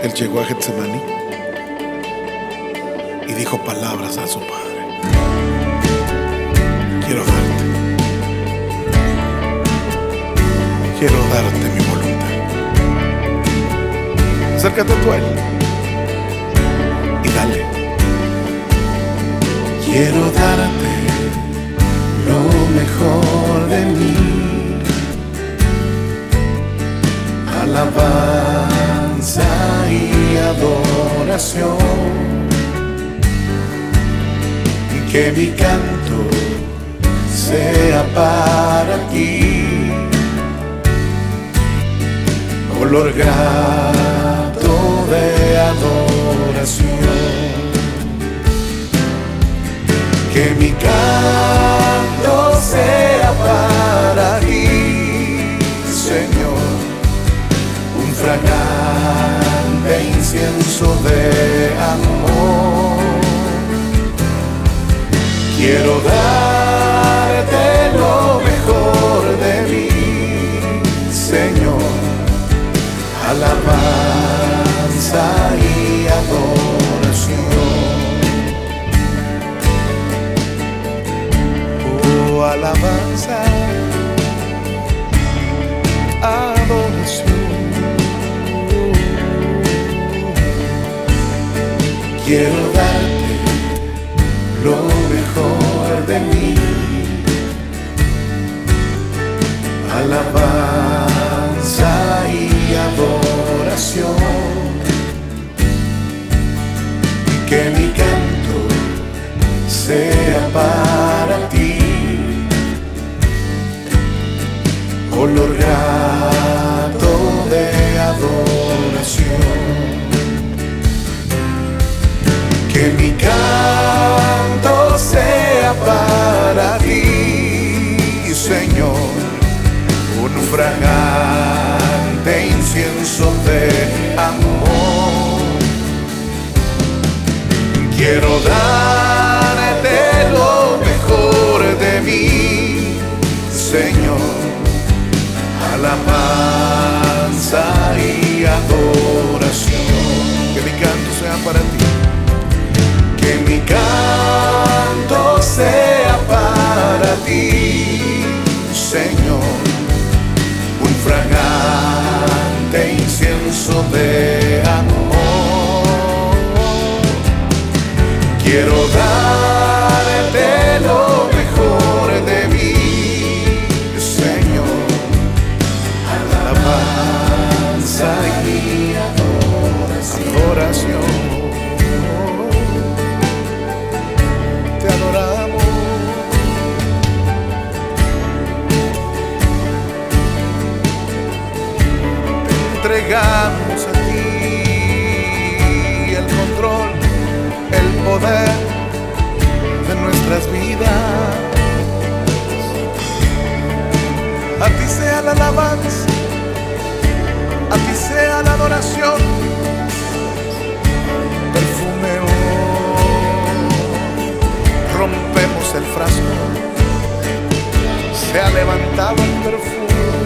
Él llegó a Getsemaní y dijo palabras a su Padre: quiero darte mi voluntad. Acércate tú a Él y dale: quiero darte lo mejor de mí, alabanza y adoración, que mi canto sea para ti, olor grato de adoración, que mi canto sea para ti, Señor, un fragante incienso de amor. Quiero darte lo mejor de mí, Señor, alabanza y adoración. Oh, alabanza, adoración. Quiero darte lo mejor de mí, alabanza y adoración, que mi canto sea para ti, olor grato de adoración, que mi canto sea para ti, Señor, un fragante incienso de amor. Quiero darte lo mejor de mí, Señor, alabanza y adoración, Que mi canto sea para ti, que mi canto sea para ti, Señor, un fragante incienso de amor. Quiero darte lo mejor de mí, Señor, alabanza y adoración. te adoramos. Te entregamos a ti el control, el poder de nuestras vidas. A ti sea la alabanza, a ti sea la adoración. Perfume, rompemos el frasco, se ha levantado el perfume.